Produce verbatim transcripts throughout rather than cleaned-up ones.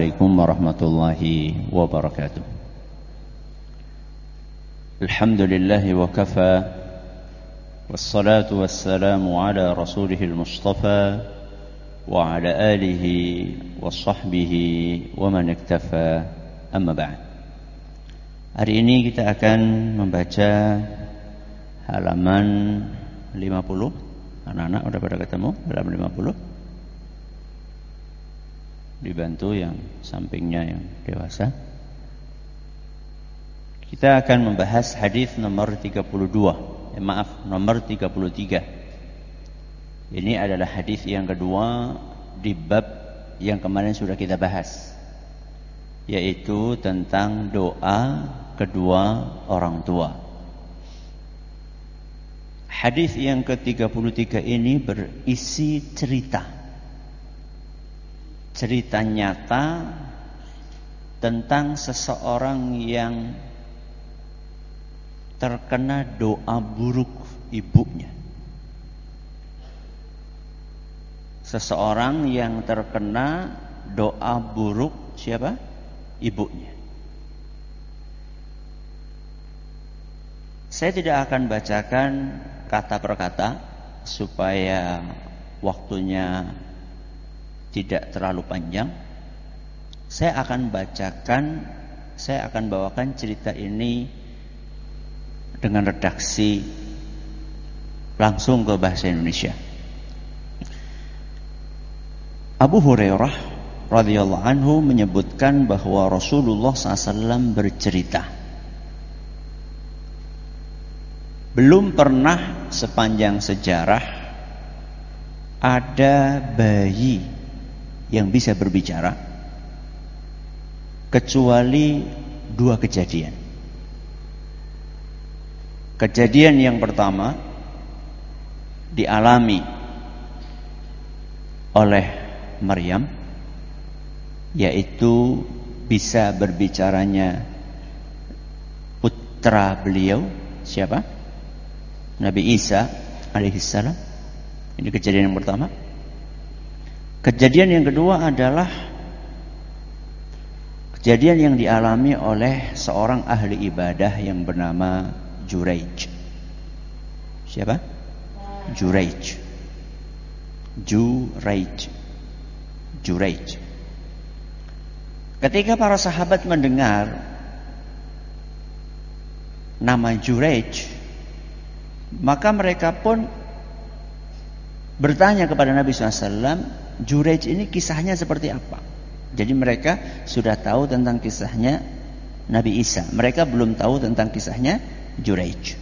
عليكم ورحمة الله وبركاته. الحمد لله وكفى، والصلاة والسلام على رسوله المصطفى وعلى آله وصحبه ومن اكتفى. أما بعد. Hari ini kita akan membaca halaman lima puluh. Anak-anak udah pada ketemu halaman lima puluh? Dibantu yang sampingnya yang dewasa. Kita akan membahas hadis nomor tiga puluh dua. Eh, maaf, nomor tiga puluh tiga. Ini adalah hadis yang kedua di bab yang kemarin sudah kita bahas, yaitu tentang doa kedua orang tua. Hadis yang ke tiga puluh tiga ini berisi cerita Cerita nyata tentang seseorang yang terkena doa buruk ibunya. Seseorang yang terkena doa buruk siapa? Ibunya. Saya tidak akan bacakan kata per kata supaya waktunya tidak terlalu panjang. Saya akan bacakan, saya akan bawakan cerita ini dengan redaksi langsung ke bahasa Indonesia. Abu Hurairah radhiyallahu anhu menyebutkan bahwa Rasulullah shallallahu alaihi wasallam bercerita, belum pernah sepanjang sejarah ada bayi yang bisa berbicara kecuali dua kejadian. Kejadian yang pertama dialami oleh Maryam, yaitu bisa berbicaranya putra beliau, siapa? Nabi Isa alaihissalam. Ini kejadian yang pertama. Kejadian yang kedua adalah kejadian yang dialami oleh seorang ahli ibadah yang bernama Juraij. Siapa? Juraij. Juraij. Juraij. Ketika para sahabat mendengar nama Juraij, maka mereka pun bertanya kepada Nabi shallallahu alaihi wasallam, Juraij ini kisahnya seperti apa? Jadi mereka sudah tahu tentang kisahnya Nabi Isa. Mereka belum tahu tentang kisahnya Juraij.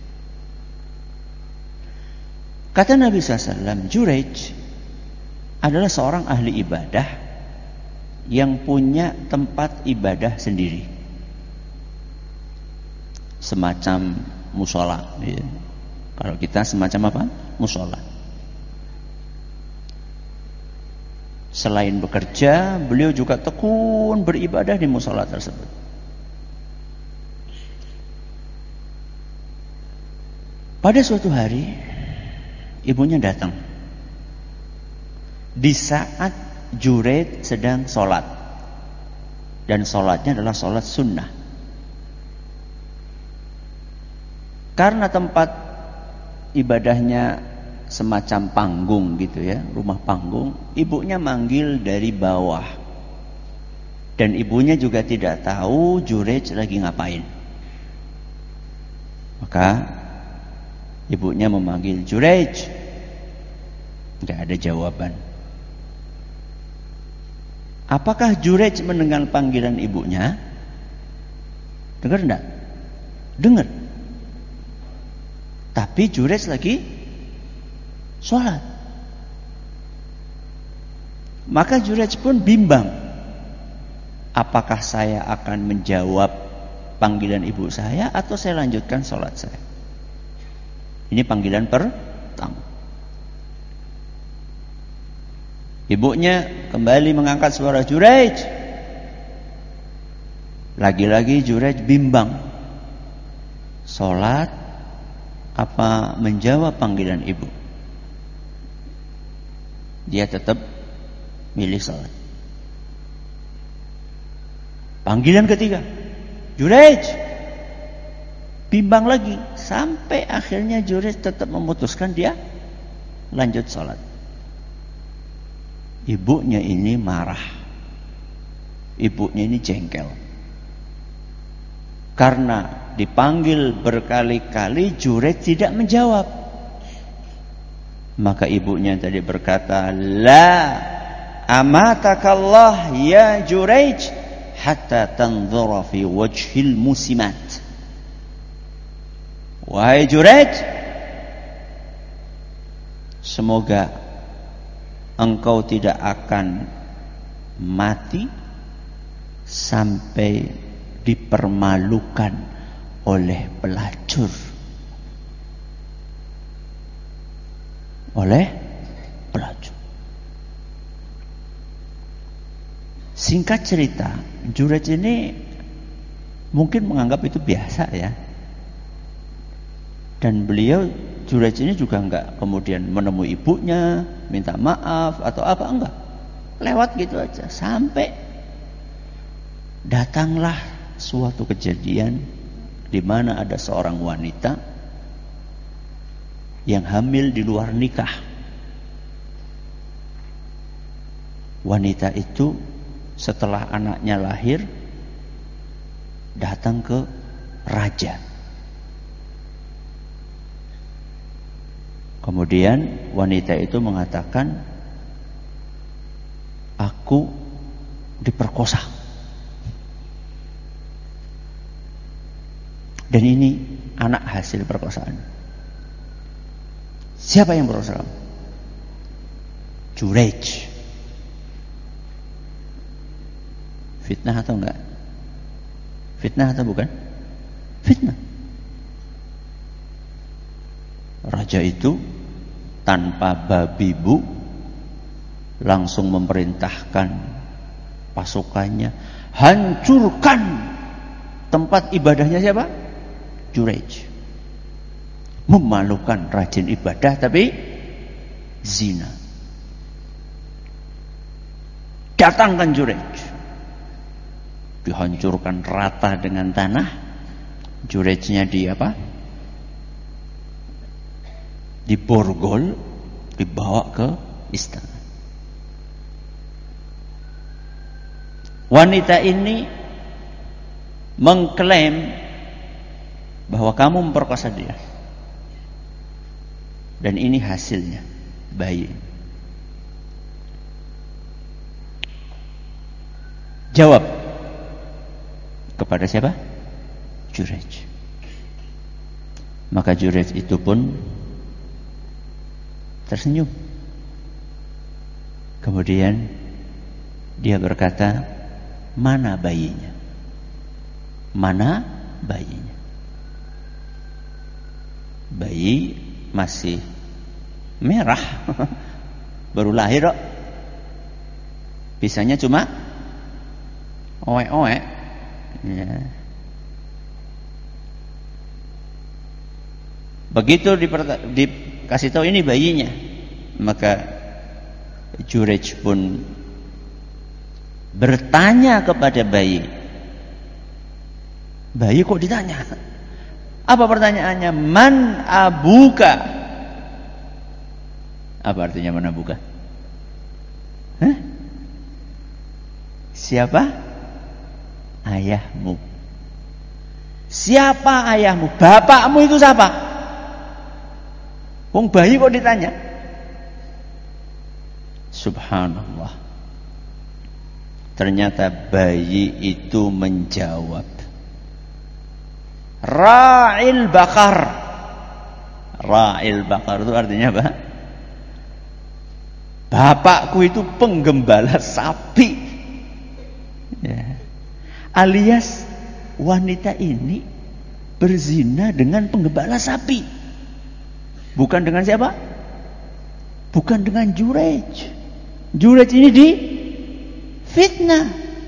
Kata Nabi shallallahu alaihi wasallam, Juraij adalah seorang ahli ibadah yang punya tempat ibadah sendiri, semacam musola. Kalau kita semacam apa? Musola. Selain bekerja, beliau juga tekun beribadah di musola tersebut. Pada suatu hari, ibunya datang di saat Juraij sedang sholat, dan sholatnya adalah sholat sunnah. Karena tempat ibadahnya semacam panggung gitu ya, rumah panggung, ibunya manggil dari bawah, dan ibunya juga tidak tahu Juraij lagi ngapain. Maka ibunya memanggil Juraij, tidak ada jawaban. Apakah Juraij mendengar panggilan ibunya? Dengar enggak? Dengar. Tapi Juraij lagi sholat. Maka Juraij pun bimbang, apakah saya akan menjawab panggilan ibu saya atau saya lanjutkan sholat saya? Ini panggilan pertama. Ibunya kembali mengangkat suara, Juraij. Lagi-lagi Juraij bimbang, sholat apa menjawab panggilan ibu. Dia tetap milih sholat. Panggilan ketiga, Jurej. Bimbang lagi. Sampai akhirnya Jurej tetap memutuskan dia lanjut sholat. Ibunya ini marah. Ibunya ini jengkel. Karena dipanggil berkali-kali Jurej tidak menjawab. Maka ibunya tadi berkata, La amatakallah ya Jurej hatta tanzura fi wajhil musimat. Wahai Jurej, semoga engkau tidak akan mati sampai dipermalukan oleh pelacur. Oleh pelacur. Singkat cerita, Jurej ini mungkin menganggap itu biasa ya. Dan beliau Jurej ini juga enggak kemudian menemui ibunya, minta maaf atau apa, enggak. Lewat gitu aja. Sampai datanglah suatu kejadian di mana ada seorang wanita yang hamil di luar nikah. Wanita itu setelah anaknya lahir datang ke raja. Kemudian wanita itu mengatakan, aku diperkosa. Dan ini anak hasil perkosaan. Siapa yang berusaha? Jurej. Fitnah atau enggak? Fitnah atau bukan? Fitnah. Raja itu tanpa babi bu langsung memerintahkan pasukannya, hancurkan tempat ibadahnya siapa? Jurej. Memalukan, rajin ibadah tapi zina. Datangkan Jurej. Dihancurkan rata dengan tanah. Jurejnya di apa? Diborgol, dibawa ke istana. Wanita ini mengklaim bahwa kamu memperkosa dia. Dan ini hasilnya, bayi. Jawab kepada siapa? Jurej. Maka Jurej itu pun tersenyum. Kemudian dia berkata, mana bayinya? Mana bayinya? Bayi masih merah, baru lahir kok. Bisanya cuma oek-oek. Ya. Begitu diperta- dikasih tahu ini bayinya, maka Jurej pun bertanya kepada bayi. Bayi kok ditanya? Apa pertanyaannya? Man abuka? Apa artinya man abuka? Hah? Siapa? Ayahmu. Siapa ayahmu? Bapakmu itu siapa? Wong bayi kok ditanya? Subhanallah. Ternyata bayi itu menjawab, Ra'il bakar. Ra'il bakar itu artinya apa? Bapakku itu penggembala sapi. Ya. Alias wanita ini berzina dengan penggembala sapi. Bukan dengan siapa? Bukan dengan Jurej. Jurej ini di fitnah.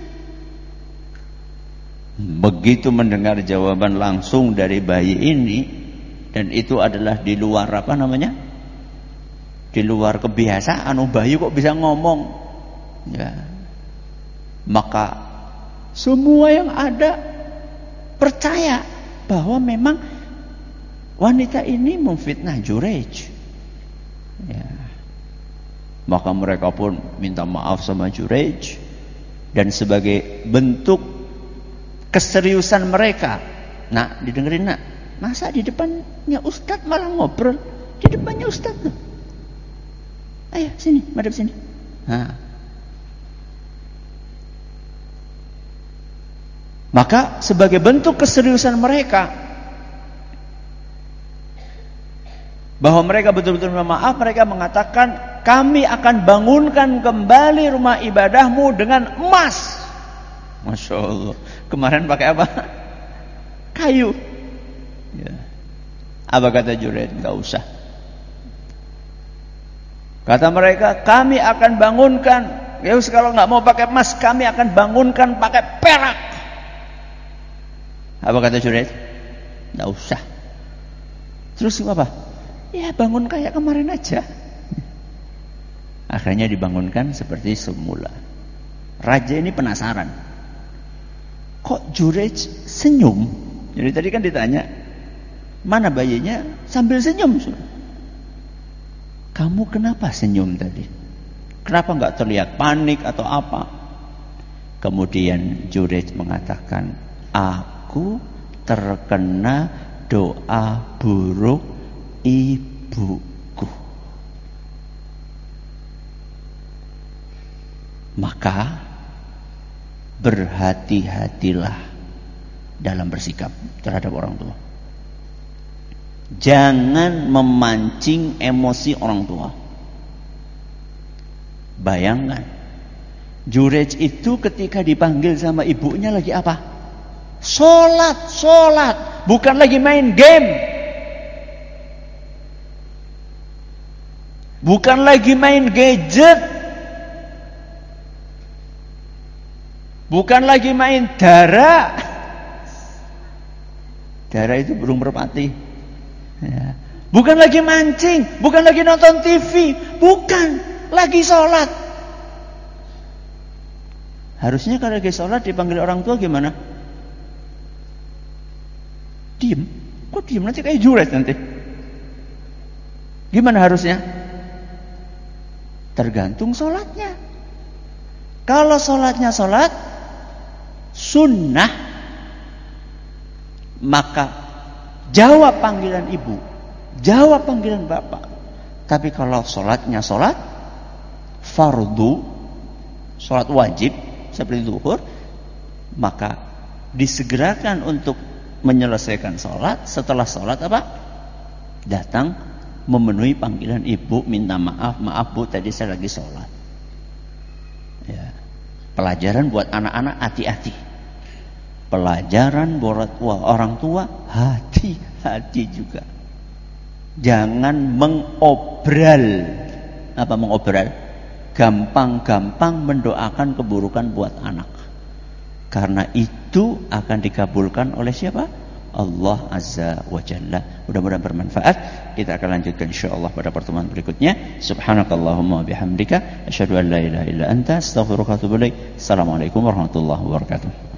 Begitu mendengar jawaban langsung dari bayi ini, dan itu adalah di luar apa namanya? Di luar kebiasaan. Oh, bayi kok bisa ngomong? Ya. Maka Semua yang ada percaya bahwa memang wanita ini memfitnah Jurayj. Ya. Maka mereka pun minta maaf sama Jurayj, dan sebagai bentuk keseriusan mereka, nak didengerin nak, masa di depannya Ustadz malah ngobrol, di depannya Ustadz tuh. Ayo sini, madep sini. Nah. Maka sebagai bentuk keseriusan mereka bahwa mereka betul-betul minta maaf, mereka mengatakan, kami akan bangunkan kembali rumah ibadahmu dengan emas. Masya Allah. Kemarin pakai apa? Kayu. Ya. Apa kata Jurayj? Enggak usah. Kata mereka, kami akan bangunkan, ya kalau nggak mau pakai emas, kami akan bangunkan pakai perak. Apa kata Jurayj? Nggak usah. Terus apa? Ya bangun kayak kemarin aja. Akhirnya dibangunkan seperti semula. Raja ini penasaran, kok Jurayj senyum? Jadi tadi kan ditanya, mana bayinya? Sambil senyum. Kamu kenapa senyum tadi? Kenapa nggak terlihat panik atau apa? Kemudian Jurayj mengatakan, aku terkena doa buruk ibuku. Maka berhati-hatilah dalam bersikap terhadap orang tua. Jangan memancing emosi orang tua. Bayangkan, Jurayj itu ketika dipanggil sama ibunya lagi apa? Sholat, sholat, bukan lagi main game, bukan lagi main gadget, bukan lagi main dara. Dara itu burung merpati. Ya. Bukan lagi mancing, bukan lagi nonton T V, bukan lagi sholat. Harusnya kalau lagi sholat dipanggil orang tua gimana? Diem. Kok diem? Nanti kayak Jurayj nanti. Gimana harusnya? Tergantung sholatnya. Kalau sholatnya sholat sunnah, maka jawab panggilan ibu, jawab panggilan bapak. Tapi kalau sholatnya sholat fardu, sholat wajib seperti zuhur, maka disegerakan untuk menyelesaikan sholat. Setelah sholat apa? Datang memenuhi panggilan ibu, minta maaf, maaf bu tadi saya lagi sholat. Ya. Pelajaran buat anak-anak, hati-hati. Pelajaran buat orang tua, hati-hati juga. Jangan mengobral. Apa mengobral? Gampang-gampang mendoakan keburukan buat anak. Karena itu akan dikabulkan oleh siapa? Allah Azza wa Jalla. Mudah-mudahan bermanfaat. Kita akan lanjutkan insyaallah pada pertemuan berikutnya. Subhanakallahumma bihamdika asyhadu an la ilaha illa anta astaghfiruka wa atubu ilaik. Assalamualaikum warahmatullahi wabarakatuh.